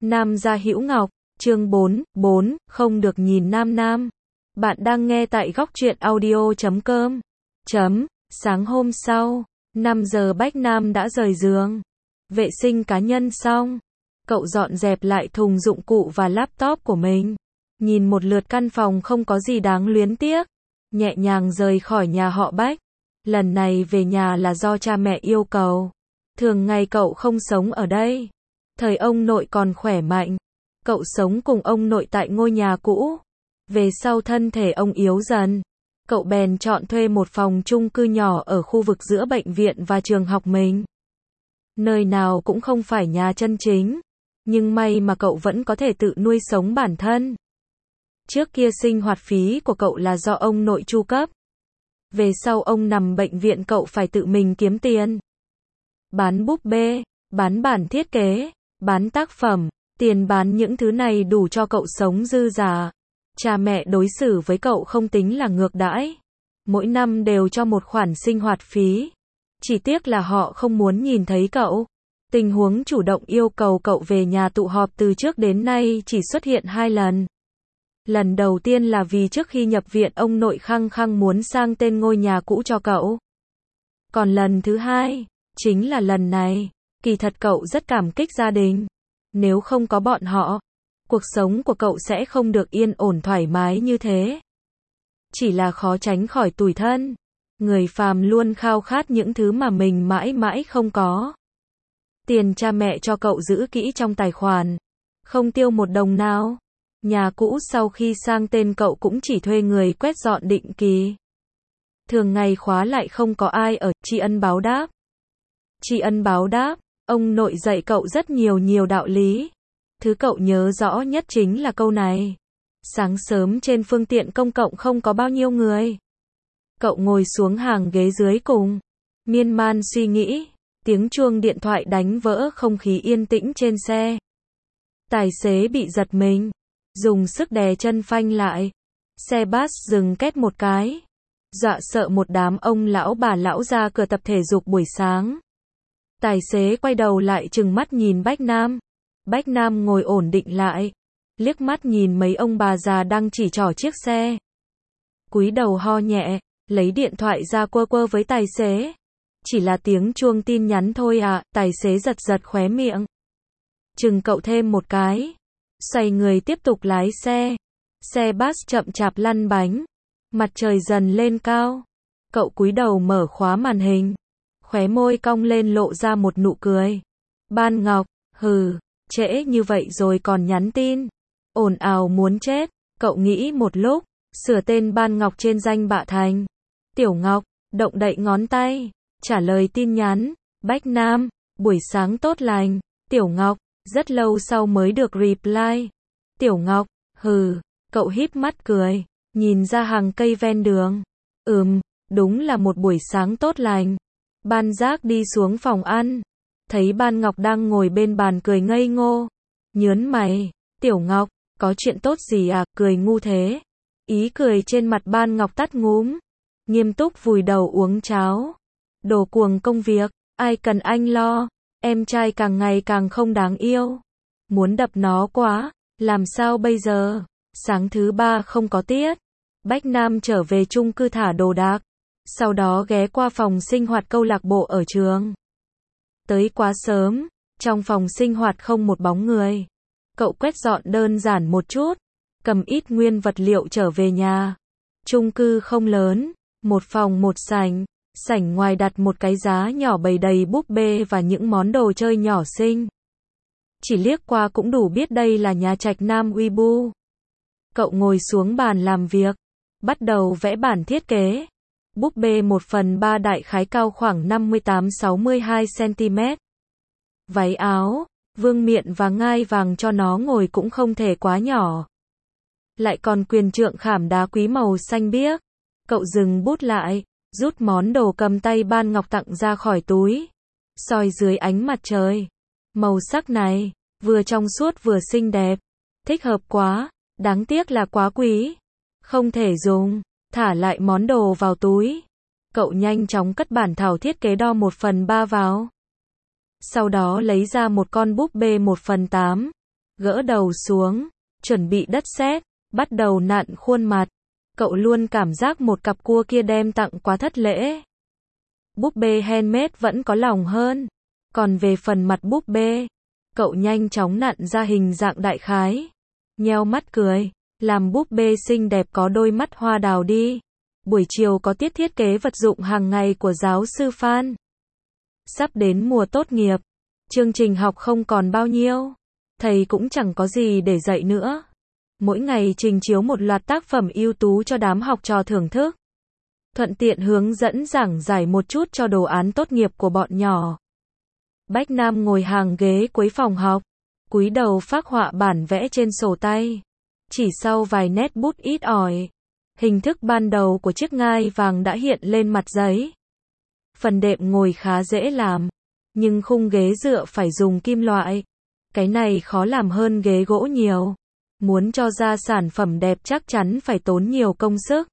Nam gia Hữu Ngọc, chương 4, không được nhìn nam nam. Bạn đang nghe tại góc truyện audio.com. Sáng hôm sau, 5 giờ Bách Nam đã rời giường. Vệ sinh cá nhân xong. Cậu dọn dẹp lại thùng dụng cụ và laptop của mình. Nhìn một lượt căn phòng không có gì đáng luyến tiếc. Nhẹ nhàng rời khỏi nhà họ Bách. Lần này về nhà là do cha mẹ yêu cầu. Thường ngày cậu không sống ở đây. Thời ông nội còn khỏe mạnh. Cậu sống cùng ông nội tại ngôi nhà cũ. Về sau thân thể ông yếu dần. Cậu bèn chọn thuê một phòng chung cư nhỏ ở khu vực giữa bệnh viện và trường học mình. Nơi nào cũng không phải nhà chân chính. Nhưng may mà cậu vẫn có thể tự nuôi sống bản thân. Trước kia sinh hoạt phí của cậu là do ông nội chu cấp. Về sau ông nằm bệnh viện cậu phải tự mình kiếm tiền. Bán búp bê, bán bản thiết kế, bán tác phẩm, tiền bán những thứ này đủ cho cậu sống dư dả. Cha mẹ đối xử với cậu không tính là ngược đãi. Mỗi năm đều cho một khoản sinh hoạt phí. Chỉ tiếc là họ không muốn nhìn thấy cậu. Tình huống chủ động yêu cầu cậu về nhà tụ họp từ trước đến nay chỉ xuất hiện 2 lần. Lần đầu tiên là vì trước khi nhập viện ông nội khăng khăng muốn sang tên ngôi nhà cũ cho cậu. Còn lần thứ hai, chính là lần này. Kỳ thật cậu rất cảm kích gia đình. Nếu không có bọn họ, cuộc sống của cậu sẽ không được yên ổn thoải mái như thế. Chỉ là khó tránh khỏi tủi thân. Người phàm luôn khao khát những thứ mà mình mãi mãi không có. Tiền cha mẹ cho cậu giữ kỹ trong tài khoản. Không tiêu một đồng nào. Nhà cũ sau khi sang tên cậu cũng chỉ thuê người quét dọn định kỳ. Thường ngày khóa lại không có ai ở, tri ân báo đáp. Tri ân báo đáp, ông nội dạy cậu rất nhiều đạo lý. Thứ cậu nhớ rõ nhất chính là câu này. Sáng sớm trên phương tiện công cộng không có bao nhiêu người. Cậu ngồi xuống hàng ghế dưới cùng. Miên man suy nghĩ. Tiếng chuông điện thoại đánh vỡ không khí yên tĩnh trên xe. Tài xế bị giật mình. Dùng sức đè chân phanh lại. Xe bus dừng két một cái. Dọa sợ một đám ông lão bà lão ra cửa tập thể dục buổi sáng. Tài xế quay đầu lại trừng mắt nhìn Bách Nam. Bách Nam ngồi ổn định lại. Liếc mắt nhìn mấy ông bà già đang chỉ trỏ chiếc xe. Cúi đầu ho nhẹ. Lấy điện thoại ra quơ với tài xế. Chỉ là tiếng chuông tin nhắn thôi à, tài xế giật khóe miệng. Chừng cậu thêm một cái. Xoay người tiếp tục lái xe. Xe bus chậm chạp lăn bánh. Mặt trời dần lên cao. Cậu cúi đầu mở khóa màn hình. Khóe môi cong lên lộ ra một nụ cười. Ban Ngọc, trễ như vậy rồi còn nhắn tin. Ồn ào muốn chết. Cậu nghĩ một lúc, sửa tên Ban Ngọc trên danh bạ thành Tiểu Ngọc, động đậy ngón tay. Trả lời tin nhắn. Bách Nam, buổi sáng tốt lành. Tiểu Ngọc, rất lâu sau mới được reply. Tiểu Ngọc, cậu híp mắt cười. Nhìn ra hàng cây ven đường. Đúng là một buổi sáng tốt lành. Ban Giác đi xuống phòng ăn. Thấy Ban Ngọc đang ngồi bên bàn cười ngây ngô. Nhớn mày. Tiểu Ngọc, có chuyện tốt gì à, cười ngu thế. Ý cười trên mặt Ban Ngọc tắt ngúm. Nghiêm túc vùi đầu uống cháo. Đồ cuồng công việc, ai cần anh lo. Em trai càng ngày càng không đáng yêu. Muốn đập nó quá. Làm sao bây giờ? Sáng thứ 3 không có tiết. Bách Nam trở về chung cư thả đồ đạc. Sau đó ghé qua phòng sinh hoạt câu lạc bộ ở trường. Tới quá sớm. Trong phòng sinh hoạt không một bóng người. Cậu quét dọn đơn giản một chút. Cầm ít nguyên vật liệu trở về nhà. Chung cư không lớn. Một phòng một sảnh. Sảnh ngoài đặt một cái giá nhỏ bày đầy búp bê và những món đồ chơi nhỏ xinh. Chỉ liếc qua cũng đủ biết đây là nhà trạch nam Weibo. Cậu ngồi xuống bàn làm việc. Bắt đầu vẽ bản thiết kế. Búp bê 1/3 đại khái cao khoảng 58-62 cm. Váy áo, vương miện và ngai vàng cho nó ngồi cũng không thể quá nhỏ. Lại còn quyền trượng khảm đá quý màu xanh biếc. Cậu dừng bút lại. Rút món đồ cầm tay Ban Ngọc tặng ra khỏi túi. Soi dưới ánh mặt trời. Màu sắc này, vừa trong suốt vừa xinh đẹp. Thích hợp quá, đáng tiếc là quá quý. Không thể dùng, thả lại món đồ vào túi. Cậu nhanh chóng cất bản thảo thiết kế đo 1/3 vào. Sau đó lấy ra một con búp bê 1/8. gỡ đầu xuống, chuẩn bị đất sét, bắt đầu nặn khuôn mặt. Cậu luôn cảm giác một cặp cua kia đem tặng quá thất lễ. Búp bê handmade vẫn có lòng hơn. Còn về phần mặt búp bê, cậu nhanh chóng nặn ra hình dạng đại khái. Nheo mắt cười, làm búp bê xinh đẹp có đôi mắt hoa đào đi. Buổi chiều có tiết thiết kế vật dụng hàng ngày của giáo sư Phan. Sắp đến mùa tốt nghiệp, chương trình học không còn bao nhiêu. Thầy cũng chẳng có gì để dạy nữa. Mỗi ngày trình chiếu một loạt tác phẩm ưu tú cho đám học trò thưởng thức. Thuận tiện hướng dẫn giảng giải một chút cho đồ án tốt nghiệp của bọn nhỏ. Bách Nam ngồi hàng ghế cuối phòng học, cúi đầu phác họa bản vẽ trên sổ tay. Chỉ sau vài nét bút ít ỏi, hình thức ban đầu của chiếc ngai vàng đã hiện lên mặt giấy. Phần đệm ngồi khá dễ làm, nhưng khung ghế dựa phải dùng kim loại. Cái này khó làm hơn ghế gỗ nhiều. Muốn cho ra sản phẩm đẹp chắc chắn phải tốn nhiều công sức.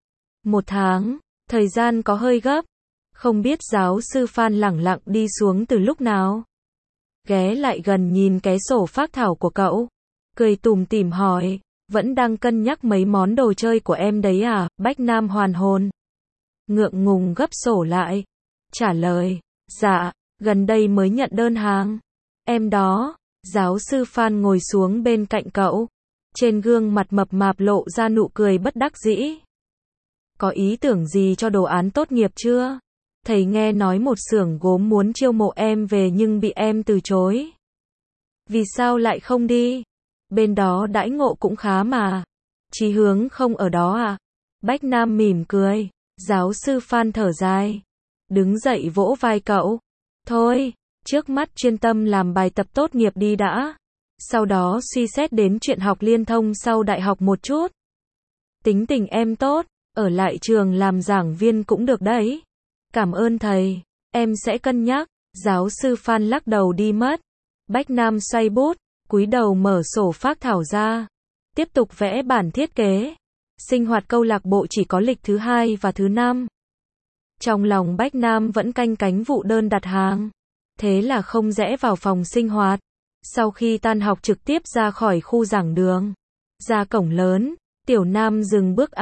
1 tháng, thời gian có hơi gấp. Không biết giáo sư Phan lẳng lặng đi xuống từ lúc nào. Ghé lại gần nhìn cái sổ phác thảo của cậu. Cười tủm tỉm hỏi, vẫn đang cân nhắc mấy món đồ chơi của em đấy à? Bách Nam hoàn hồn. Ngượng ngùng gấp sổ lại. Trả lời, dạ, gần đây mới nhận đơn hàng. Em đó. Giáo sư Phan ngồi xuống bên cạnh cậu. Trên gương mặt mập mạp lộ ra nụ cười bất đắc dĩ. Có ý tưởng gì cho đồ án tốt nghiệp chưa? Thầy nghe nói một xưởng gốm muốn chiêu mộ em về nhưng bị em từ chối. Vì sao lại không đi? Bên đó đãi ngộ cũng khá mà. Chí hướng không ở đó à? Bách Nam mỉm cười. Giáo sư Phan thở dài. Đứng dậy vỗ vai cậu. Thôi, trước mắt chuyên tâm làm bài tập tốt nghiệp đi đã. Sau đó suy xét đến chuyện học liên thông sau đại học một chút. Tính tình em tốt, ở lại trường làm giảng viên cũng được đấy. Cảm ơn thầy, em sẽ cân nhắc. Giáo sư Phan lắc đầu đi mất. Bách Nam xoay bút, cúi đầu mở sổ phác thảo ra. Tiếp tục vẽ bản thiết kế. Sinh hoạt câu lạc bộ chỉ có lịch thứ 2 và thứ 5. Trong lòng Bách Nam vẫn canh cánh vụ đơn đặt hàng. Thế là không rẽ vào phòng sinh hoạt. Sau khi tan học trực tiếp ra khỏi khu giảng đường. Ra cổng lớn, Tiểu Nam dừng bước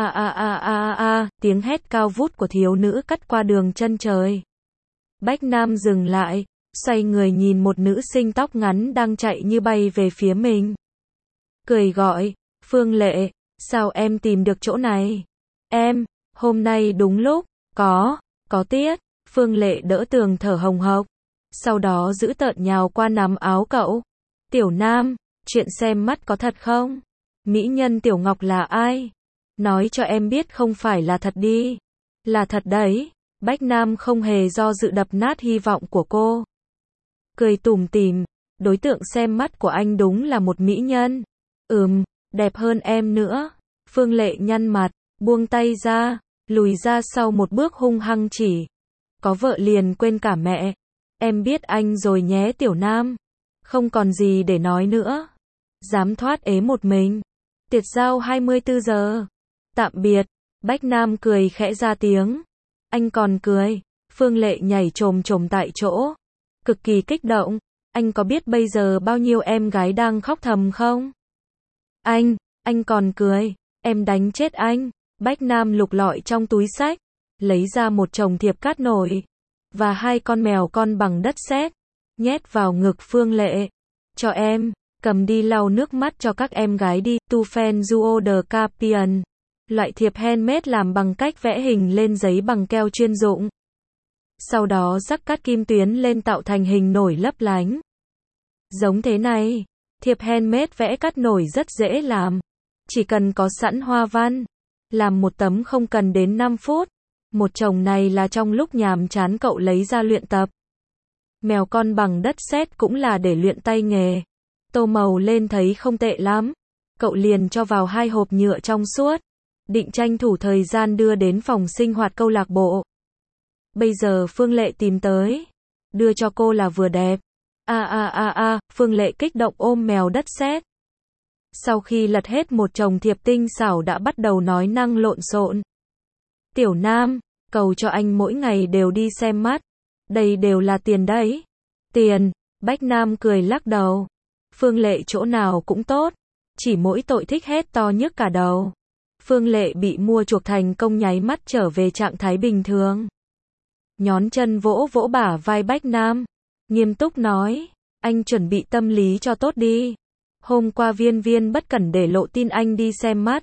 tiếng hét cao vút của thiếu nữ cắt qua đường chân trời. Bách Nam dừng lại, xoay người nhìn một nữ sinh tóc ngắn đang chạy như bay về phía mình. Cười gọi, Phương Lệ, sao em tìm được chỗ này? Em, hôm nay đúng lúc, có tiết. Phương Lệ đỡ tường thở hồng hộc. Sau đó giữ tợn nhào qua nắm áo cậu. Tiểu Nam, chuyện xem mắt có thật không? Mỹ nhân Tiểu Ngọc là ai? Nói cho em biết không phải là thật đi. Là thật đấy. Bách Nam không hề do dự đập nát hy vọng của cô. Cười tủm tỉm, đối tượng xem mắt của anh đúng là một mỹ nhân. Đẹp hơn em nữa. Phương Lệ nhăn mặt, buông tay ra, lùi ra sau một bước hung hăng chỉ. Có vợ liền quên cả mẹ. Em biết anh rồi nhé Tiểu Nam. Không còn gì để nói nữa. Dám thoát ế một mình. Tiệt giao 24 giờ. Tạm biệt. Bách Nam cười khẽ ra tiếng. Anh còn cười. Phương Lệ nhảy chồm chồm tại chỗ. Cực kỳ kích động. Anh có biết bây giờ bao nhiêu em gái đang khóc thầm không? Anh còn cười. Em đánh chết anh. Bách Nam lục lọi trong túi xách. Lấy ra một chồng thiệp cát nổi. Và 2 con mèo con bằng đất sét. Nhét vào ngực Phương Lệ. Cho em, cầm đi lau nước mắt cho các em gái đi. Tu Phen Duo de Capian. Loại thiệp handmade làm bằng cách vẽ hình lên giấy bằng keo chuyên dụng. Sau đó rắc cát kim tuyến lên tạo thành hình nổi lấp lánh. Giống thế này, thiệp handmade vẽ cát nổi rất dễ làm. Chỉ cần có sẵn hoa văn. Làm một tấm không cần đến 5 phút. Một chồng này là trong lúc nhàm chán cậu lấy ra luyện tập. Mèo con bằng đất sét cũng là để luyện tay nghề. Tô màu lên thấy không tệ lắm. Cậu liền cho vào 2 hộp nhựa trong suốt. Định tranh thủ thời gian đưa đến phòng sinh hoạt câu lạc bộ. Bây giờ Phương Lệ tìm tới. Đưa cho cô là vừa đẹp. Phương Lệ kích động ôm mèo đất sét. Sau khi lật hết một chồng thiệp tinh xảo đã bắt đầu nói năng lộn xộn. Tiểu Nam, cầu cho anh mỗi ngày đều đi xem mắt. Đây đều là tiền đấy. Tiền, Bách Nam cười lắc đầu. Phương Lệ chỗ nào cũng tốt, chỉ mỗi tội thích hét to nhức cả đầu. Phương Lệ bị mua chuộc thành công nháy mắt trở về trạng thái bình thường. Nhón chân vỗ vỗ bả vai Bách Nam, nghiêm túc nói, anh chuẩn bị tâm lý cho tốt đi. Hôm qua Viên Viên bất cẩn để lộ tin anh đi xem mắt.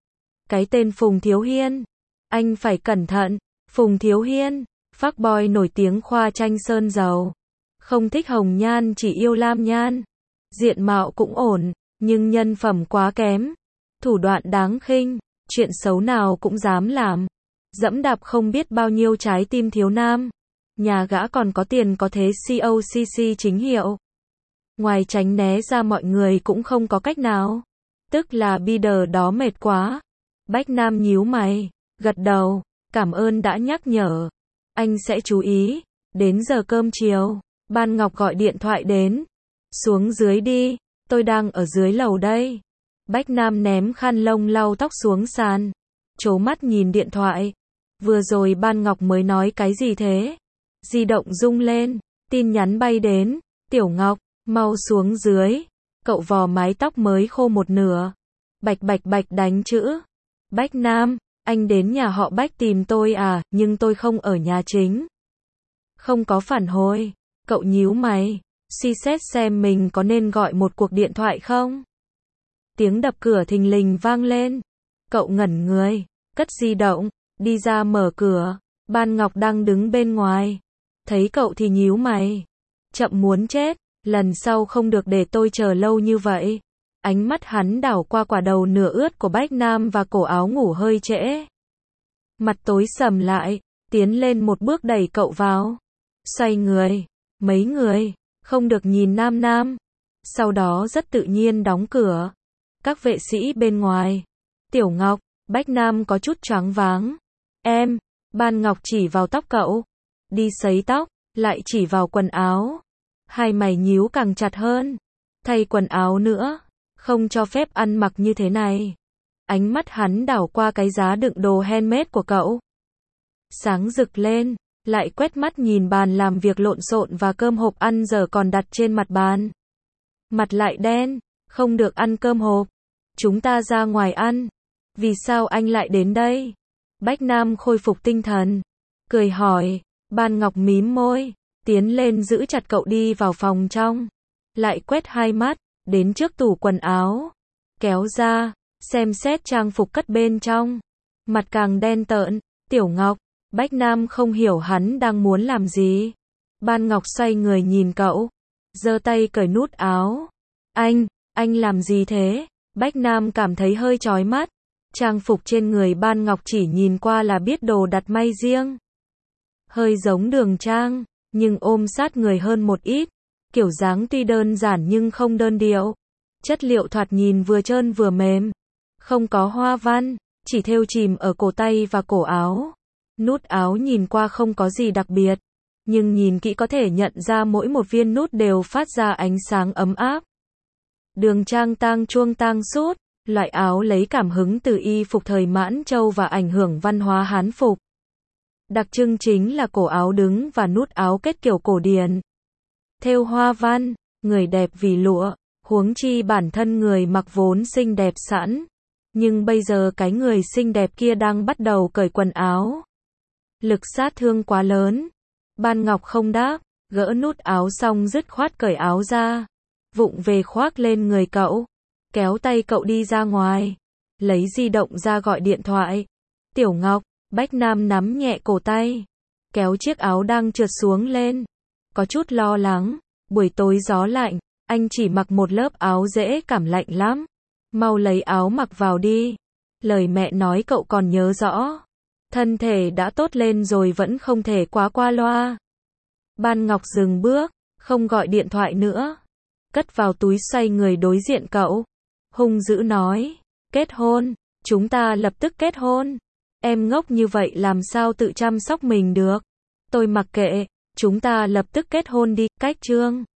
Cái tên Phùng Thiếu Hiên, anh phải cẩn thận. Phùng Thiếu Hiên, fuckboy nổi tiếng khoa tranh sơn dầu. Không thích hồng nhan chỉ yêu lam nhan. Diện mạo cũng ổn, nhưng nhân phẩm quá kém. Thủ đoạn đáng khinh, chuyện xấu nào cũng dám làm. Dẫm đạp không biết bao nhiêu trái tim thiếu nam. Nhà gã còn có tiền có thế COCC chính hiệu. Ngoài tránh né ra mọi người cũng không có cách nào. Tức là bidder đó mệt quá. Bách Nam nhíu mày, gật đầu, cảm ơn đã nhắc nhở. Anh sẽ chú ý. Đến giờ cơm chiều, Ban Ngọc gọi điện thoại đến. Xuống dưới đi, tôi đang ở dưới lầu đây. Bách Nam ném khăn lông lau tóc xuống sàn. Trố mắt nhìn điện thoại. Vừa rồi Ban Ngọc mới nói cái gì thế? Di động rung lên, tin nhắn bay đến. Tiểu Ngọc, mau xuống dưới. Cậu vò mái tóc mới khô một nửa. Bạch bạch bạch đánh chữ. Bách Nam, anh đến nhà họ Bách tìm tôi à, nhưng tôi không ở nhà chính. Không có phản hồi. Cậu nhíu mày, suy xét xem mình có nên gọi một cuộc điện thoại không? Tiếng đập cửa thình lình vang lên. Cậu ngẩn người, cất di động, đi ra mở cửa. Ban Ngọc đang đứng bên ngoài. Thấy cậu thì nhíu mày. Chậm muốn chết, lần sau không được để tôi chờ lâu như vậy. Ánh mắt hắn đảo qua quả đầu nửa ướt của Bách Nam và cổ áo ngủ hơi trễ. Mặt tối sầm lại, tiến lên một bước đẩy cậu vào. Xoay người, mấy người, không được nhìn Nam Nam. Sau đó rất tự nhiên đóng cửa. Các vệ sĩ bên ngoài. Tiểu Ngọc, Bách Nam có chút choáng váng. Em, Ban Ngọc chỉ vào tóc cậu. Đi sấy tóc, lại chỉ vào quần áo. Hai mày nhíu càng chặt hơn. Thay quần áo nữa. Không cho phép ăn mặc như thế này. Ánh mắt hắn đảo qua cái giá đựng đồ handmade của cậu. Sáng rực lên, lại quét mắt nhìn bàn làm việc lộn xộn và cơm hộp ăn dở còn đặt trên mặt bàn. Mặt lại đen, không được ăn cơm hộp. Chúng ta ra ngoài ăn. Vì sao anh lại đến đây? Bách Nam khôi phục tinh thần. Cười hỏi, Ban Ngọc mím môi, tiến lên giữ chặt cậu đi vào phòng trong. Lại quét hai mắt, đến trước tủ quần áo. Kéo ra, xem xét trang phục cất bên trong. Mặt càng đen tợn, Tiểu Ngọc, Bách Nam không hiểu hắn đang muốn làm gì. Ban Ngọc xoay người nhìn cậu, giơ tay cởi nút áo. Anh làm gì thế? Bách Nam cảm thấy hơi chói mắt. Trang phục trên người Ban Ngọc chỉ nhìn qua là biết đồ đặt may riêng. Hơi giống Đường Trang, nhưng ôm sát người hơn một ít. Kiểu dáng tuy đơn giản nhưng không đơn điệu. Chất liệu thoạt nhìn vừa trơn vừa mềm. Không có hoa văn, chỉ thêu chìm ở cổ tay và cổ áo. Nút áo nhìn qua không có gì đặc biệt. Nhưng nhìn kỹ có thể nhận ra mỗi một viên nút đều phát ra ánh sáng ấm áp. Đường Trang tang chuông tang sút. Loại áo lấy cảm hứng từ y phục thời Mãn Châu và ảnh hưởng văn hóa Hán phục. Đặc trưng chính là cổ áo đứng và nút áo kết kiểu cổ điển. Thêu hoa văn, người đẹp vì lụa, huống chi bản thân người mặc vốn xinh đẹp sẵn. Nhưng bây giờ cái người xinh đẹp kia đang bắt đầu cởi quần áo. Lực sát thương quá lớn. Ban Ngọc không đáp, gỡ nút áo xong dứt khoát cởi áo ra. Vụng về khoác lên người cậu. Kéo tay cậu đi ra ngoài. Lấy di động ra gọi điện thoại. Tiểu Ngọc, Bách Nam nắm nhẹ cổ tay. Kéo chiếc áo đang trượt xuống lên. Có chút lo lắng. Buổi tối gió lạnh. Anh chỉ mặc một lớp áo dễ cảm lạnh lắm. Mau lấy áo mặc vào đi. Lời mẹ nói cậu còn nhớ rõ. Thân thể đã tốt lên rồi vẫn không thể quá qua loa. Ban Ngọc dừng bước. Không gọi điện thoại nữa. Cất vào túi xoay người đối diện cậu. Hung dữ nói. Kết hôn. Chúng ta lập tức kết hôn. Em ngốc như vậy làm sao tự chăm sóc mình được. Tôi mặc kệ. Chúng ta lập tức kết hôn đi. Cách chương.